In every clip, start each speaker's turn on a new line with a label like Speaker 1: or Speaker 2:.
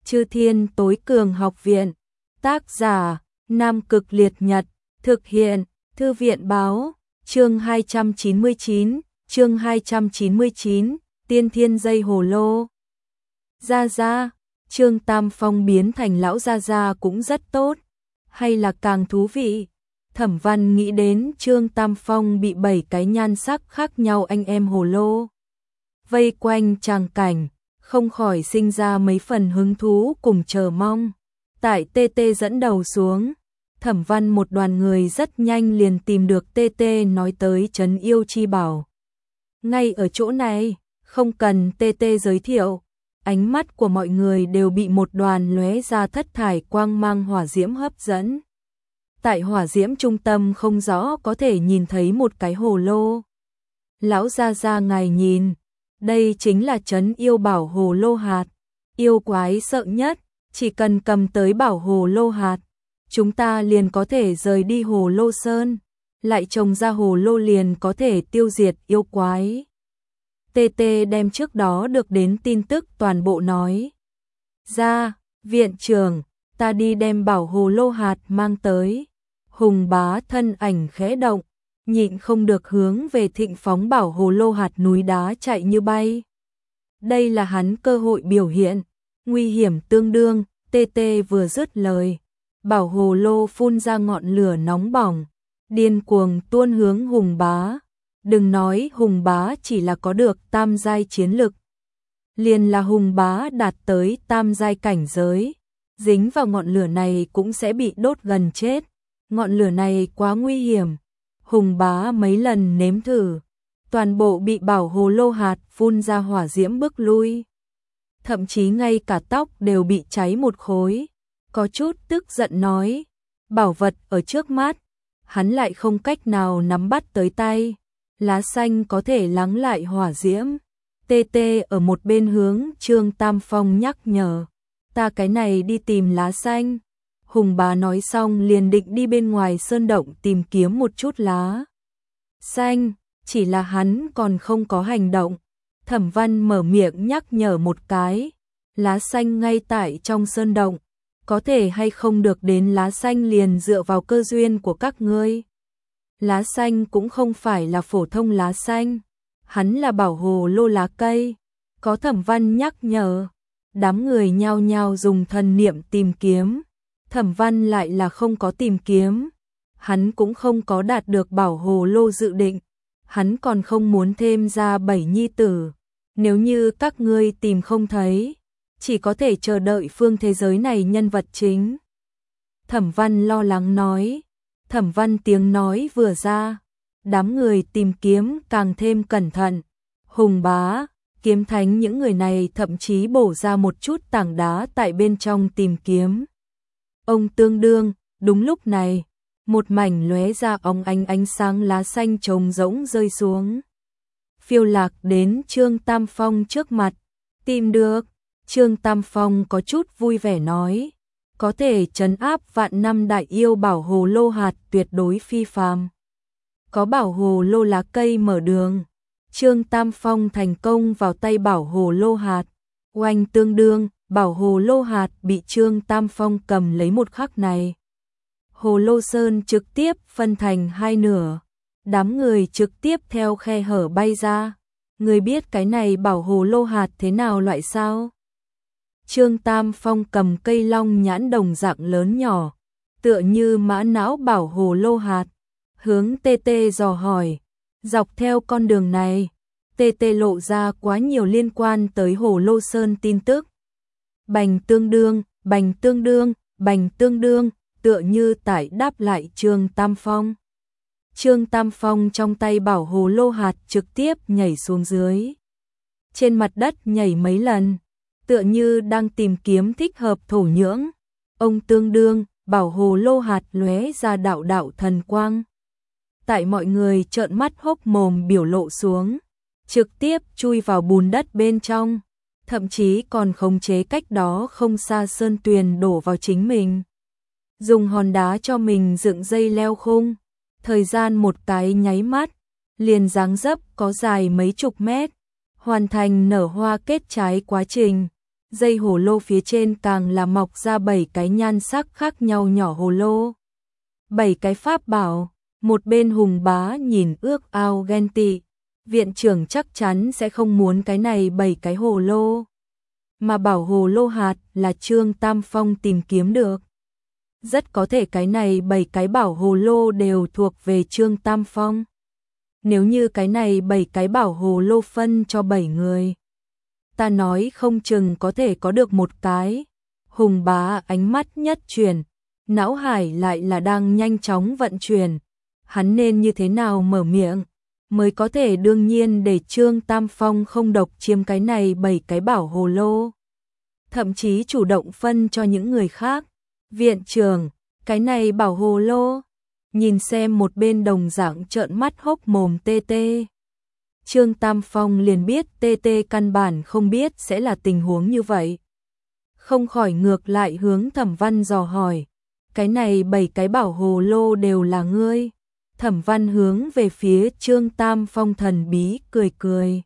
Speaker 1: Chư Thiên Tối Cường Học Viện. Tác giả: Nam Cực Liệt Nhật. Thực hiện: Thư viện báo. Chương 299, Tiên Thiên Dây Hồ Lô. Gia Gia, Trương Tam Phong biến thành lão Gia Gia cũng rất tốt, hay là càng thú vị. Thẩm Văn nghĩ đến Trương Tam Phong bị 7 cái nhan sắc khác nhau anh em hồ lô vây quanh tràng cảnh, không khỏi sinh ra mấy phần hứng thú cùng chờ mong. Tại TT dẫn đầu xuống, Thẩm Văn một đoàn người rất nhanh liền tìm được TT nói tới trấn yêu chi bảo. Ngay ở chỗ này, không cần TT giới thiệu, ánh mắt của mọi người đều bị một đoàn lóe ra thất thải quang mang hỏa diễm hấp dẫn. Tại hỏa diễm trung tâm không rõ có thể nhìn thấy một cái hồ lô. Lão Gia Gia ngài nhìn, đây chính là trấn yêu bảo hồ lô hạt. Yêu quái sợ nhất, chỉ cần cầm tới bảo hồ lô hạt, chúng ta liền có thể rời đi hồ lô sơn, lại trồng ra hồ lô liền có thể tiêu diệt yêu quái. TT đem trước đó được đến tin tức toàn bộ nói ra. Viện trưởng, ta đi đem bảo hồ lô hạt mang tới. Hùng Bá thân ảnh khẽ động, nhịn không được hướng về Thịnh phóng bảo hồ lô hạt núi đá chạy như bay. Đây là hắn cơ hội biểu hiện, nguy hiểm tương đương. TT vừa dứt lời, bảo hồ lô phun ra ngọn lửa nóng bỏng, điên cuồng tuôn hướng Hùng Bá. Đừng nói Hùng Bá chỉ là có được tam giai chiến lực, liền là Hùng Bá đạt tới tam giai cảnh giới, dính vào ngọn lửa này cũng sẽ bị đốt gần chết. Ngọn lửa này quá nguy hiểm, Hùng Bá mấy lần nếm thử, toàn bộ bị bảo hồ lô hạt phun ra hỏa diễm bức lui. Thậm chí ngay cả tóc đều bị cháy một khối, có chút tức giận nói, bảo vật ở trước mắt, hắn lại không cách nào nắm bắt tới tay. Lá xanh có thể lắng lại hỏa diễm. TT ở một bên hướng Trương Tam Phong nhắc nhở, ta cái này đi tìm lá xanh. Hùng Bá nói xong liền định đi bên ngoài sơn động tìm kiếm một chút lá xanh, chỉ là hắn còn không có hành động. Thẩm Văn mở miệng nhắc nhở một cái, lá xanh ngay tại trong sơn động, có thể hay không được đến lá xanh liền dựa vào cơ duyên của các ngươi. Lá xanh cũng không phải là phổ thông lá xanh, hắn là bảo hồ lô lá cây. Có Thẩm Văn nhắc nhở, đám người nhao nhao dùng thần niệm tìm kiếm. Thẩm Văn lại là không có tìm kiếm, hắn cũng không có đạt được bảo hồ lô dự định, hắn còn không muốn thêm ra 7 nhi tử. Nếu như các ngươi tìm không thấy, chỉ có thể chờ đợi phương thế giới này nhân vật chính. Thẩm Văn lo lắng nói. Thẩm Văn tiếng nói vừa ra, đám người tìm kiếm càng thêm cẩn thận. Hùng Bá, Kiếm Thánh những người này thậm chí bổ ra một chút tảng đá tại bên trong tìm kiếm. Ông tương đương, đúng lúc này, một mảnh lóe ra óng ánh sáng lá xanh trống rỗng rơi xuống. Phiêu lạc đến Trương Tam Phong trước mặt, tìm được. Trương Tam Phong có chút vui vẻ nói, có thể trấn áp vạn năm đại yêu bảo hồ lô hạt tuyệt đối phi phàm. Có bảo hồ lô lá cây mở đường, Trương Tam Phong thành công vào tay bảo hồ lô hạt. Oanh tương đương, bảo hồ lô hạt bị Trương Tam Phong cầm lấy một khắc này. Hồ lô sơn trực tiếp phân thành hai nửa, đám người trực tiếp theo khe hở bay ra. Người biết cái này bảo hồ lô hạt thế nào loại sao? Trương Tam Phong cầm cây long nhãn đồng dạng lớn nhỏ, tựa như mã não bảo hồ lô hạt, hướng TT dò hỏi. Dọc theo con đường này, TT lộ ra quá nhiều liên quan tới hồ lô sơn tin tức. Bành tương đương, bành tương đương, bành tương đương, tựa như tại đáp lại Trương Tam Phong. Trương Tam Phong trong tay bảo hồ lô hạt trực tiếp nhảy xuống dưới. Trên mặt đất nhảy mấy lần, tựa như đang tìm kiếm thích hợp thổ nhưỡng. Ông tương đương, bảo hồ lô hạt lóe ra đạo đạo thần quang. Tại mọi người trợn mắt hốc mồm biểu lộ xuống, trực tiếp chui vào bùn đất bên trong, thậm chí còn khống chế cách đó không xa sơn tuyền đổ vào chính mình. Dùng hòn đá cho mình dựng dây leo khung, thời gian một cái nháy mắt, liền dáng dấp có dài mấy chục mét, hoàn thành nở hoa kết trái quá trình. dây hồ lô phía trên càng là mọc ra 7 cái nhan sắc khác nhau nhỏ hồ lô. 7 cái pháp bảo, một bên Hùng Bá nhìn ước ao ghen tị, viện trưởng chắc chắn sẽ không muốn cái này 7 cái hồ lô. Mà bảo hồ lô hạt là Trương Tam Phong tìm kiếm được. Rất có thể cái này 7 cái bảo hồ lô đều thuộc về Trương Tam Phong. Nếu như cái này 7 cái bảo hồ lô phân cho 7 người, ta nói không chừng có thể có được một cái. Hùng Bá ánh mắt nhất chuyển, não hải lại là đang nhanh chóng vận chuyển. Hắn nên như thế nào mở miệng mới có thể đương nhiên để Trương Tam Phong không độc chiếm cái này 7 cái bảo hồ lô, thậm chí chủ động phân cho những người khác. Viện trưởng, cái này bảo hồ lô, nhìn xem một bên đồng dạng trợn mắt hốc mồm TT. Trương Tam Phong liền biết TT căn bản không biết sẽ là tình huống như vậy. Không khỏi ngược lại hướng Thẩm Văn dò hỏi, cái này 7 cái bảo hồ lô đều là ngươi? Thẩm Văn hướng về phía Trương Tam Phong thần bí cười cười.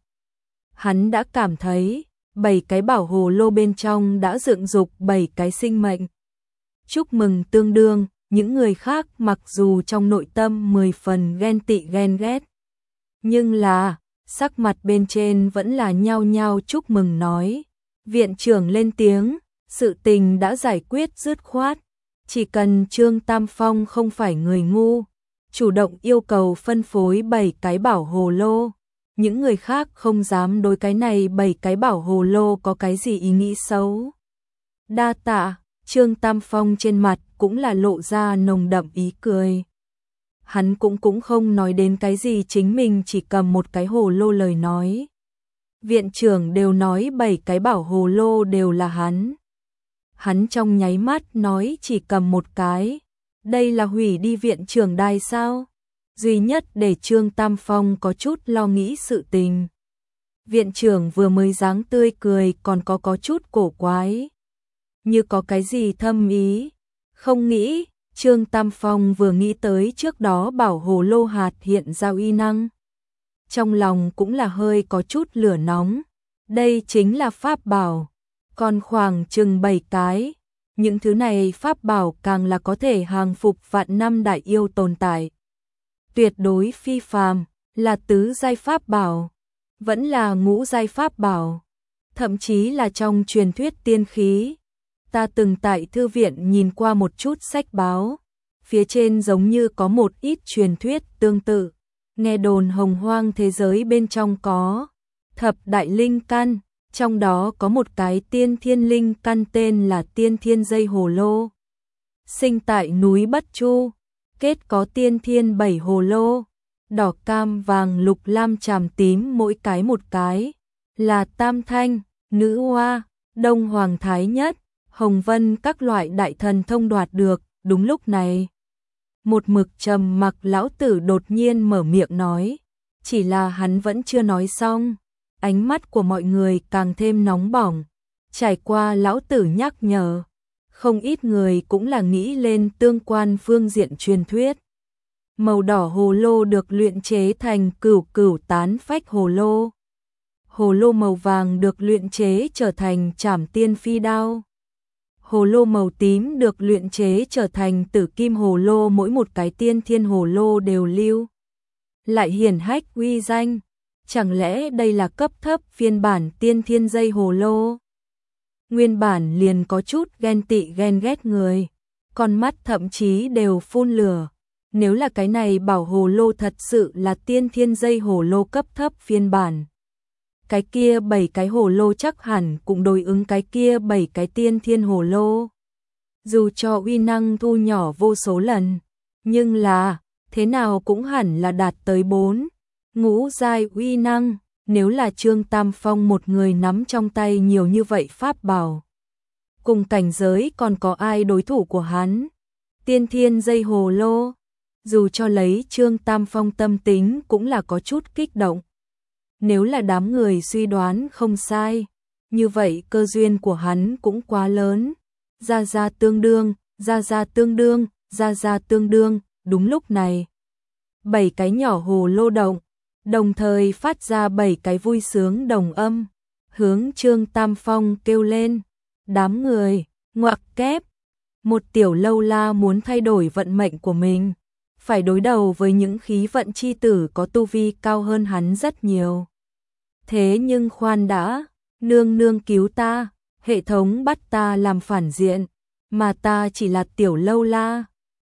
Speaker 1: Hắn đã cảm thấy 7 cái bảo hồ lô bên trong đã dựng dục 7 cái sinh mệnh. Chúc mừng tương đương, những người khác mặc dù trong nội tâm 10 phần ghen tị ghen ghét, nhưng là sắc mặt bên trên vẫn là nhao nhao chúc mừng nói. Viện trưởng lên tiếng, sự tình đã giải quyết dứt khoát, chỉ cần Trương Tam Phong không phải người ngu, chủ động yêu cầu phân phối 7 cái bảo hồ lô, những người khác không dám đối cái này 7 cái bảo hồ lô có cái gì ý nghĩ xấu. Đa tạ. Trương Tam Phong trên mặt cũng là lộ ra nồng đậm ý cười. Hắn cũng không nói đến cái gì chính mình chỉ cầm một cái hồ lô lời nói. Viện trưởng đều nói 7 cái bảo hồ lô đều là hắn. Hắn trong nháy mắt nói chỉ cầm một cái. Đây là hủy đi viện trưởng đài sao? Duy nhất để Trương Tam Phong có chút lo nghĩ sự tình. Viện trưởng vừa mới dáng tươi cười còn có chút cổ quái. Như có cái gì thâm ý, không nghĩ. Trương Tam Phong vừa nghĩ tới trước đó bảo hồ lô hạt hiện ra uy năng, trong lòng cũng là hơi có chút lửa nóng. Đây chính là pháp bảo, còn khoảng chừng 7 cái. Những thứ này pháp bảo càng là có thể hàng phục vạn năm đại yêu tồn tại. Tuyệt đối phi phàm, là tứ giai pháp bảo, vẫn là ngũ giai pháp bảo, thậm chí là trong truyền thuyết tiên khí. Ta từng tại thư viện nhìn qua một chút sách báo, phía trên giống như có một ít truyền thuyết tương tự, nghe đồn hồng hoang thế giới bên trong có thập đại linh căn, trong đó có một cái tiên thiên linh căn tên là tiên thiên dây hồ lô. Sinh tại núi Bất Chu, kết có tiên thiên 7 hồ lô, đỏ cam vàng lục lam tràm tím mỗi cái một cái, là Tam Thanh, Nữ Hoa, Đông Hoàng Thái Nhất, Hồng Vân các loại đại thần thông đoạt được. Đúng lúc này, một mực trầm mặc lão tử đột nhiên mở miệng nói, chỉ là hắn vẫn chưa nói xong, ánh mắt của mọi người càng thêm nóng bỏng. Trải qua lão tử nhắc nhở, không ít người cũng là nghĩ lên tương quan phương diện truyền thuyết. Màu đỏ hồ lô được luyện chế thành cửu cửu tán phách hồ lô. Hồ lô màu vàng được luyện chế trở thành trảm tiên phi đao. Hồ lô màu tím được luyện chế trở thành tử kim hồ lô, mỗi một cái tiên thiên hồ lô đều lưu lại hiển hách uy danh. Chẳng lẽ đây là cấp thấp phiên bản tiên thiên dây hồ lô? Nguyên bản liền có chút ghen tị ghen ghét người, con mắt thậm chí đều phun lửa. Nếu là cái này bảo hồ lô thật sự là tiên thiên dây hồ lô cấp thấp phiên bản, cái kia 7 cái hồ lô chắc hẳn cũng đối ứng cái kia 7 cái tiên thiên hồ lô. Dù cho uy năng thu nhỏ vô số lần, nhưng là thế nào cũng hẳn là đạt tới 4 ngũ giai uy năng. Nếu là Trương Tam Phong một người nắm trong tay nhiều như vậy pháp bảo, cùng cảnh giới còn có ai đối thủ của hắn? Tiên thiên dây hồ lô, dù cho lấy Trương Tam Phong tâm tính cũng là có chút kích động. Nếu là đám người suy đoán không sai, như vậy cơ duyên của hắn cũng quá lớn. Gia gia tương đương, gia gia tương đương, gia gia tương đương. Đúng lúc này, 7 cái nhỏ hồ lô động, đồng thời phát ra 7 cái vui sướng đồng âm. hướng Trương Tam Phong kêu lên. Đám người, ngoặc kép, một tiểu lâu la muốn thay đổi vận mệnh của mình, phải đối đầu với những khí vận chi tử có tu vi cao hơn hắn rất nhiều. Thế nhưng khoan đã, nương nương cứu ta, hệ thống bắt ta làm phản diện, mà ta chỉ là tiểu lâu la,